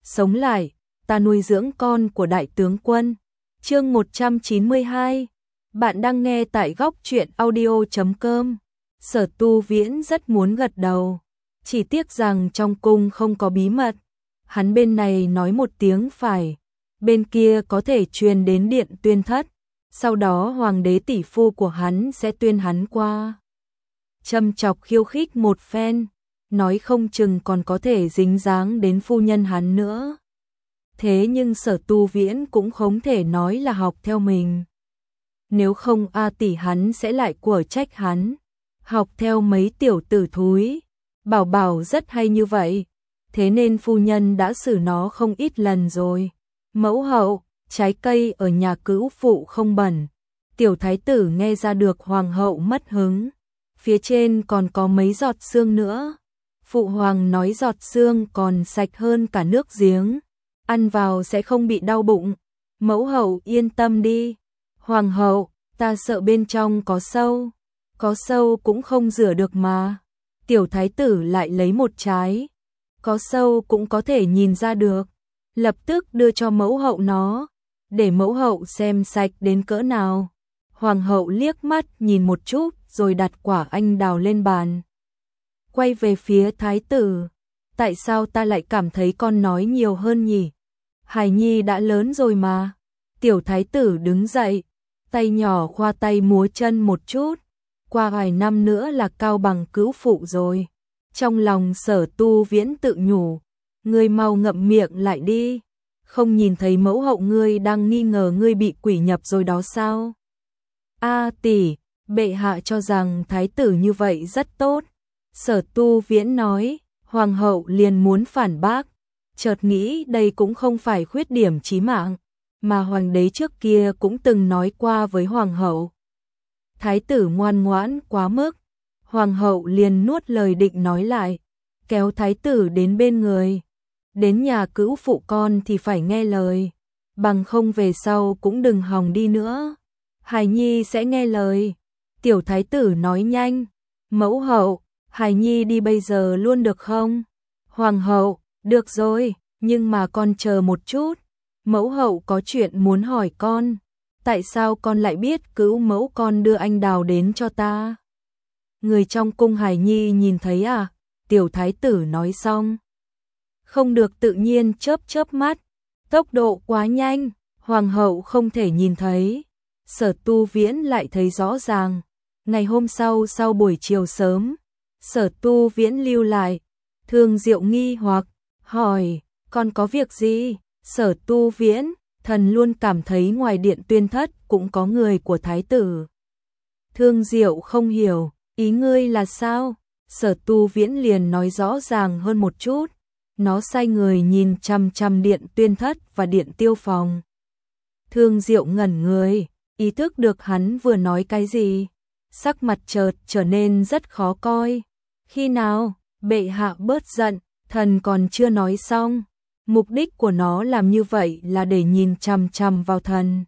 sống lại, ta nuôi dưỡng con của đại tướng quân. Chương 192. Bạn đang nghe tại góc truyện audio.com. Sở Tu Viễn rất muốn gật đầu, chỉ tiếc rằng trong cung không có bí mật. Hắn bên này nói một tiếng phải, bên kia có thể truyền đến điện tuyên thất, sau đó hoàng đế tỷ phu của hắn sẽ tuyên hắn qua. Châm chọc khiêu khích một phen, nói không chừng còn có thể dính dáng đến phu nhân hắn nữa. Thế nhưng Sở Tu Viễn cũng không thể nói là học theo mình. Nếu không A tỷ hắn sẽ lại của trách hắn. Học theo mấy tiểu tử thúi, bảo bảo rất hay như vậy. Thế nên phu nhân đã xử nó không ít lần rồi. Mẫu hậu, trái cây ở nhà cữu phụ không bẩn. Tiểu thái tử nghe ra được hoàng hậu mất hứng. Phía trên còn có mấy giọt xương nữa. Phụ hoàng nói giọt xương còn sạch hơn cả nước giếng. Ăn vào sẽ không bị đau bụng. Mẫu hậu yên tâm đi. Hoàng hậu, ta sợ bên trong có sâu. Có sâu cũng không rửa được mà. Tiểu thái tử lại lấy một trái. Có sâu cũng có thể nhìn ra được. Lập tức đưa cho mẫu hậu nó. Để mẫu hậu xem sạch đến cỡ nào. Hoàng hậu liếc mắt nhìn một chút rồi đặt quả anh đào lên bàn. Quay về phía thái tử. Tại sao ta lại cảm thấy con nói nhiều hơn nhỉ? Hải nhi đã lớn rồi mà. Tiểu thái tử đứng dậy. Tay nhỏ khoa tay múa chân một chút. Qua vài năm nữa là cao bằng cữu phụ rồi. Trong lòng Sở Tu Viễn tự nhủ. Ngươi mau ngậm miệng lại đi. Không nhìn thấy mẫu hậu ngươi đang nghi ngờ ngươi bị quỷ nhập rồi đó sao? A tỷ, bệ hạ cho rằng thái tử như vậy rất tốt. Sở Tu Viễn nói, hoàng hậu liền muốn phản bác. Chợt nghĩ đây cũng không phải khuyết điểm chí mạng, mà hoàng đế trước kia cũng từng nói qua với hoàng hậu. Thái tử ngoan ngoãn quá mức, hoàng hậu liền nuốt lời định nói lại, kéo thái tử đến bên người. Đến nhà cữu phụ con thì phải nghe lời, bằng không về sau cũng đừng hòng đi nữa. Hải nhi sẽ nghe lời. Tiểu thái tử nói nhanh, mẫu hậu, Hải nhi đi bây giờ luôn được không? Hoàng hậu, được rồi, nhưng mà con chờ một chút. Mẫu hậu có chuyện muốn hỏi con. Tại sao con lại biết cữu mẫu con đưa anh đào đến cho ta? Người trong cung Hải nhi nhìn thấy à? Tiểu thái tử nói xong. Không được tự nhiên chớp mắt. Tốc độ quá nhanh, hoàng hậu không thể nhìn thấy. Sở Tu Viễn lại thấy rõ ràng. Ngày hôm sau sau buổi chiều sớm, Sở Tu Viễn lưu lại. Thương Diệu nghi hoặc, hỏi, con có việc gì? Sở Tu Viễn, thần luôn cảm thấy ngoài điện tuyên thất cũng có người của thái tử. Thương Diệu không hiểu, ý ngươi là sao? Sở Tu Viễn liền nói rõ ràng hơn một chút. Nó sai người nhìn chằm chằm điện tuyên thất và điện tiêu phòng. Thương Diệu ngẩn người, ý thức được hắn vừa nói cái gì. Sắc mặt chợt trở nên rất khó coi. Khi nào, bệ hạ bớt giận, thần còn chưa nói xong. Mục đích của nó làm như vậy là để nhìn chằm chằm vào thần.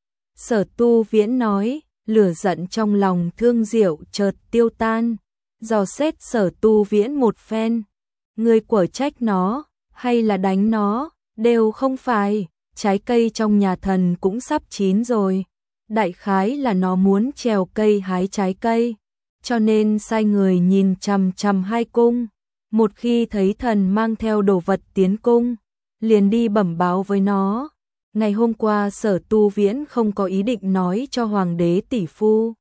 Sở Tu Viễn nói, lửa giận trong lòng Thương Diệu chợt tiêu tan. Dò xét Sở Tu Viễn một phen. Ngươi quở trách nó, hay là đánh nó, đều không phải. Trái cây trong nhà thần cũng sắp chín rồi. Đại khái là nó muốn trèo cây hái trái cây, cho nên sai người nhìn chằm chằm hai cung. Một khi thấy thần mang theo đồ vật tiến cung, liền đi bẩm báo với nó. Ngày hôm qua Sở Tu Viễn không có ý định nói cho hoàng đế tỷ phu.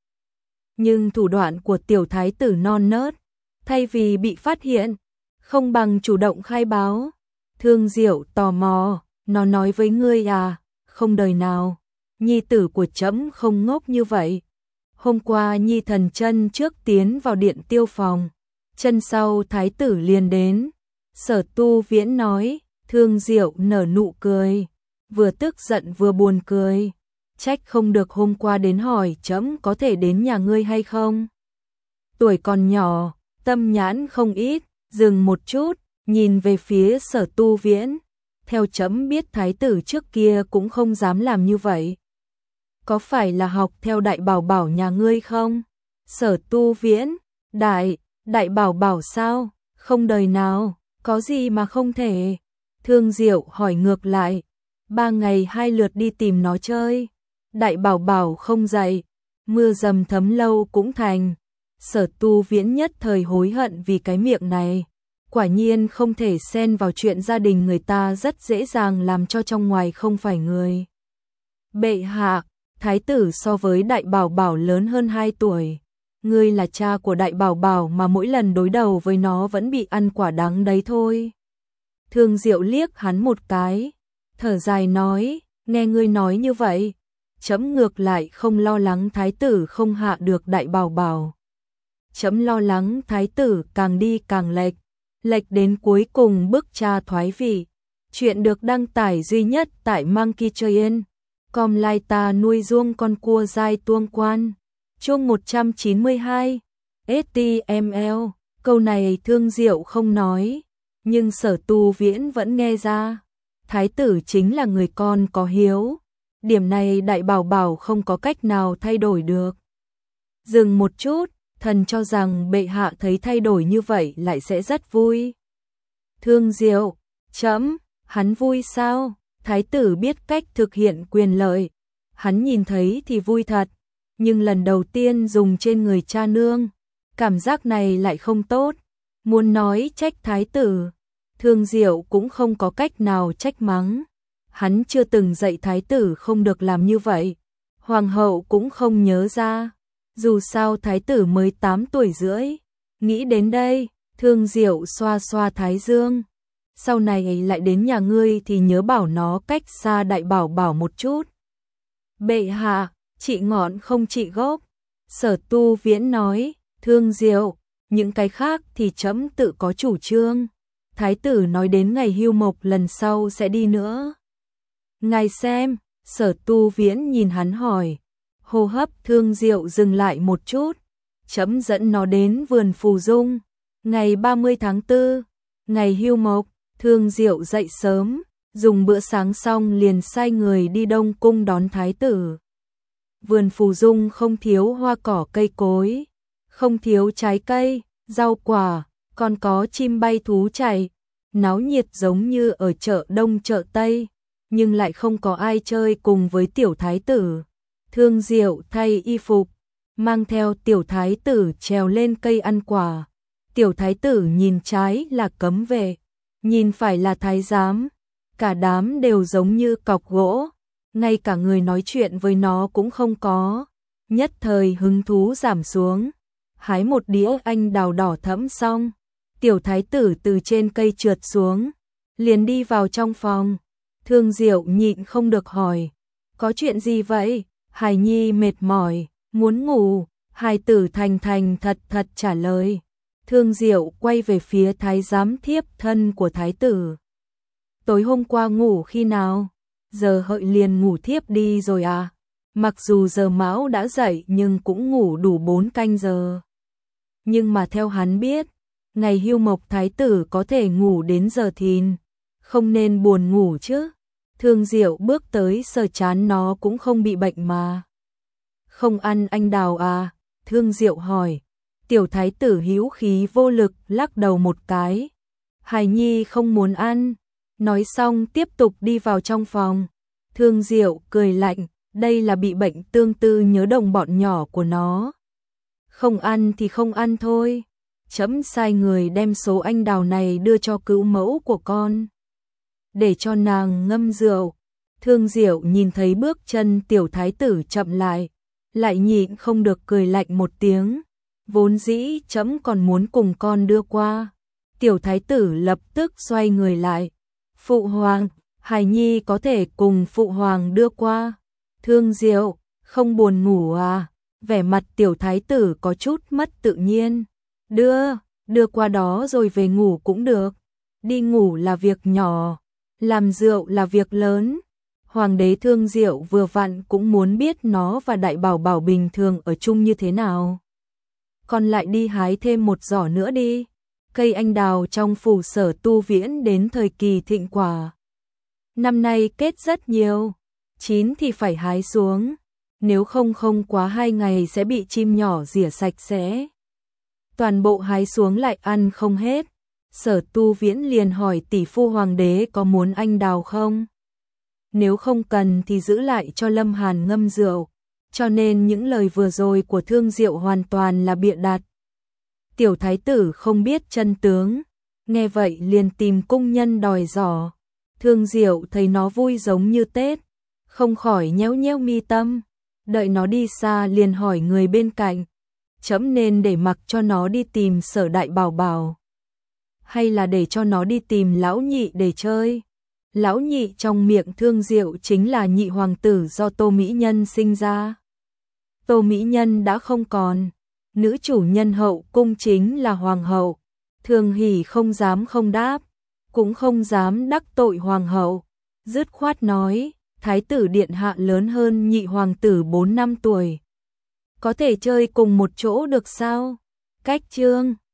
Nhưng thủ đoạn của tiểu thái tử non nớt, thay vì bị phát hiện, không bằng chủ động khai báo. Thương Diệu tò mò, nó nói với ngươi à? Không đời nào. Nhi tử của trẫm không ngốc như vậy. Hôm qua Nhi thần chân trước tiến vào điện tiêu phòng, chân sau thái tử liền đến. Sở Tu Viễn nói. Thương Diệu nở nụ cười, vừa tức giận vừa buồn cười. Trách không được hôm qua đến hỏi trẫm có thể đến nhà ngươi hay không. Tuổi còn nhỏ, tâm nhãn không ít. Dừng một chút, nhìn về phía Sở Tu Viễn. Theo trẫm biết thái tử trước kia cũng không dám làm như vậy. Có phải là học theo đại bảo bảo nhà ngươi không? Sở Tu Viễn, đại bảo bảo sao? Không đời nào, có gì mà không thể. Thương Diệu hỏi ngược lại, 3 ngày 2 lượt đi tìm nó chơi, Đại Bảo Bảo không dậy, mưa dầm thấm lâu cũng thành. Sở Tu Viễn nhất thời hối hận vì cái miệng này, quả nhiên không thể xen vào chuyện gia đình người ta, rất dễ dàng làm cho trong ngoài không phải người. Bệ hạ, thái tử so với Đại Bảo Bảo lớn hơn 2 tuổi. Ngươi là cha của Đại Bảo Bảo mà mỗi lần đối đầu với nó vẫn bị ăn quả đắng đấy thôi. Thương Diệu liếc hắn một cái, thở dài nói, nghe ngươi nói như vậy, chấm ngược lại không lo lắng thái tử không hạ được Đại Bảo Bảo. Chấm lo lắng thái tử càng đi càng lệch, lệch đến cuối cùng bức cha thoái vị. Chuyện được đăng tải duy nhất tại Monkey Train. Com lai ta nuôi ruông con cua dai tuông quan. Chương 192. STML. Câu này Thương Diệu không nói, nhưng Sở Tu Viễn vẫn nghe ra. Thái tử chính là người con có hiếu. Điểm này Đại Bảo Bảo không có cách nào thay đổi được. Dừng một chút, thần cho rằng bệ hạ thấy thay đổi như vậy lại sẽ rất vui. Thương Diệu, chấm, hắn vui sao? Thái tử biết cách thực hiện quyền lợi. Hắn nhìn thấy thì vui thật, nhưng lần đầu tiên dùng trên người cha nương, cảm giác này lại không tốt. Muốn nói trách thái tử, Thương Diệu cũng không có cách nào trách mắng. Hắn chưa từng dạy thái tử không được làm như vậy. Hoàng hậu cũng không nhớ ra. Dù sao thái tử mới 8 tuổi rưỡi. Nghĩ đến đây, Thương Diệu xoa xoa thái dương. Sau này lại đến nhà ngươi thì nhớ bảo nó cách xa Đại Bảo Bảo một chút. Bệ hạ, trị ngọn không trị gốc. Sở Tu Viễn nói, Thương Diệu, những cái khác thì chấm tự có chủ trương. Thái tử nói đến ngày hưu mộc lần sau sẽ đi nữa. Ngài xem, Sở Tu Viễn nhìn hắn hỏi. Hô hấp Thương Diệu dừng lại một chút. Chấm dẫn nó đến vườn Phù Dung. Ngày 30 tháng 4, ngày hưu mộc. Thương Diệu dậy sớm, dùng bữa sáng xong liền sai người đi Đông Cung đón thái tử. Vườn Phù Dung không thiếu hoa cỏ cây cối, không thiếu trái cây, rau quả, còn có chim bay thú chạy, náo nhiệt giống như ở chợ Đông chợ Tây, nhưng lại không có ai chơi cùng với tiểu thái tử. Thương Diệu thay y phục, mang theo tiểu thái tử trèo lên cây ăn quả. Tiểu thái tử nhìn trái là cấm vệ, nhìn phải là thái giám, cả đám đều giống như cọc gỗ, ngay cả người nói chuyện với nó cũng không có. Nhất thời hứng thú giảm xuống, hái một đĩa anh đào đỏ thẫm xong, tiểu thái tử từ trên cây trượt xuống, liền đi vào trong phòng. Thương Diệu nhịn không được hỏi, có chuyện gì vậy? Hài nhi mệt mỏi, muốn ngủ. Hài tử thành thành thật thật trả lời. Thương Diệu quay về phía thái giám thiếp thân của thái tử. Tối hôm qua ngủ khi nào? Giờ hợi liền ngủ thiếp đi rồi à? Mặc dù giờ mão đã dậy nhưng cũng ngủ đủ 4 canh giờ. Nhưng mà theo hắn biết, ngày hưu mộc thái tử có thể ngủ đến giờ thìn, không nên buồn ngủ chứ. Thương Diệu bước tới sờ chán nó cũng không bị bệnh mà. Không ăn anh đào à? Thương Diệu hỏi. Tiểu thái tử hữu khí vô lực lắc đầu một cái. Hài nhi không muốn ăn. Nói xong tiếp tục đi vào trong phòng. Thương Diệu cười lạnh, đây là bị bệnh tương tư nhớ đồng bọn nhỏ của nó. Không ăn thì không ăn thôi. Chấm sai người đem số anh đào này đưa cho cứu mẫu của con, để cho nàng ngâm rượu. Thương Diệu nhìn thấy bước chân tiểu thái tử chậm lại nhịn không được cười lạnh một tiếng. Vốn dĩ chấm còn muốn cùng con đưa qua. Tiểu thái tử lập tức xoay người lại. Phụ hoàng, hài nhi có thể cùng phụ hoàng đưa qua. Thương Diệu, không buồn ngủ à? Vẻ mặt tiểu thái tử có chút mất tự nhiên. Đưa qua đó rồi về ngủ cũng được. Đi ngủ là việc nhỏ, làm rượu là việc lớn. Hoàng đế Thương Diệu vừa vặn cũng muốn biết nó và Đại Bảo Bảo bình thường ở chung như thế nào. Còn lại đi hái thêm một giỏ nữa đi. Cây anh đào trong phủ Sở Tu Viễn đến thời kỳ thịnh quả. Năm nay kết rất nhiều, chín thì phải hái xuống, nếu không quá 2 ngày sẽ bị chim nhỏ rỉa sạch sẽ. Toàn bộ hái xuống lại ăn không hết. Sở Tu Viễn liền hỏi tỷ phu hoàng đế có muốn anh đào không? Nếu không cần thì giữ lại cho Lâm Hàn ngâm rượu, cho nên những lời vừa rồi của Thương Diệu hoàn toàn là bịa đặt. Tiểu thái tử không biết chân tướng, nghe vậy liền tìm cung nhân đòi giỏ. Thương Diệu thấy nó vui giống như Tết, không khỏi nhéo nhéo mi tâm, đợi nó đi xa liền hỏi người bên cạnh, trẫm nên để mặc cho nó đi tìm Sở Đại Bảo Bảo, hay là để cho nó đi tìm lão nhị để chơi? Lão nhị trong miệng Thương Diệu chính là nhị hoàng tử do Tô Mỹ Nhân sinh ra. Tô Mỹ Nhân đã không còn, nữ chủ nhân hậu cung chính là hoàng hậu. Thường Hỷ không dám không đáp, cũng không dám đắc tội hoàng hậu, dứt khoát nói, thái tử điện hạ lớn hơn nhị hoàng tử 4 năm tuổi, có thể chơi cùng một chỗ được sao? Cách chương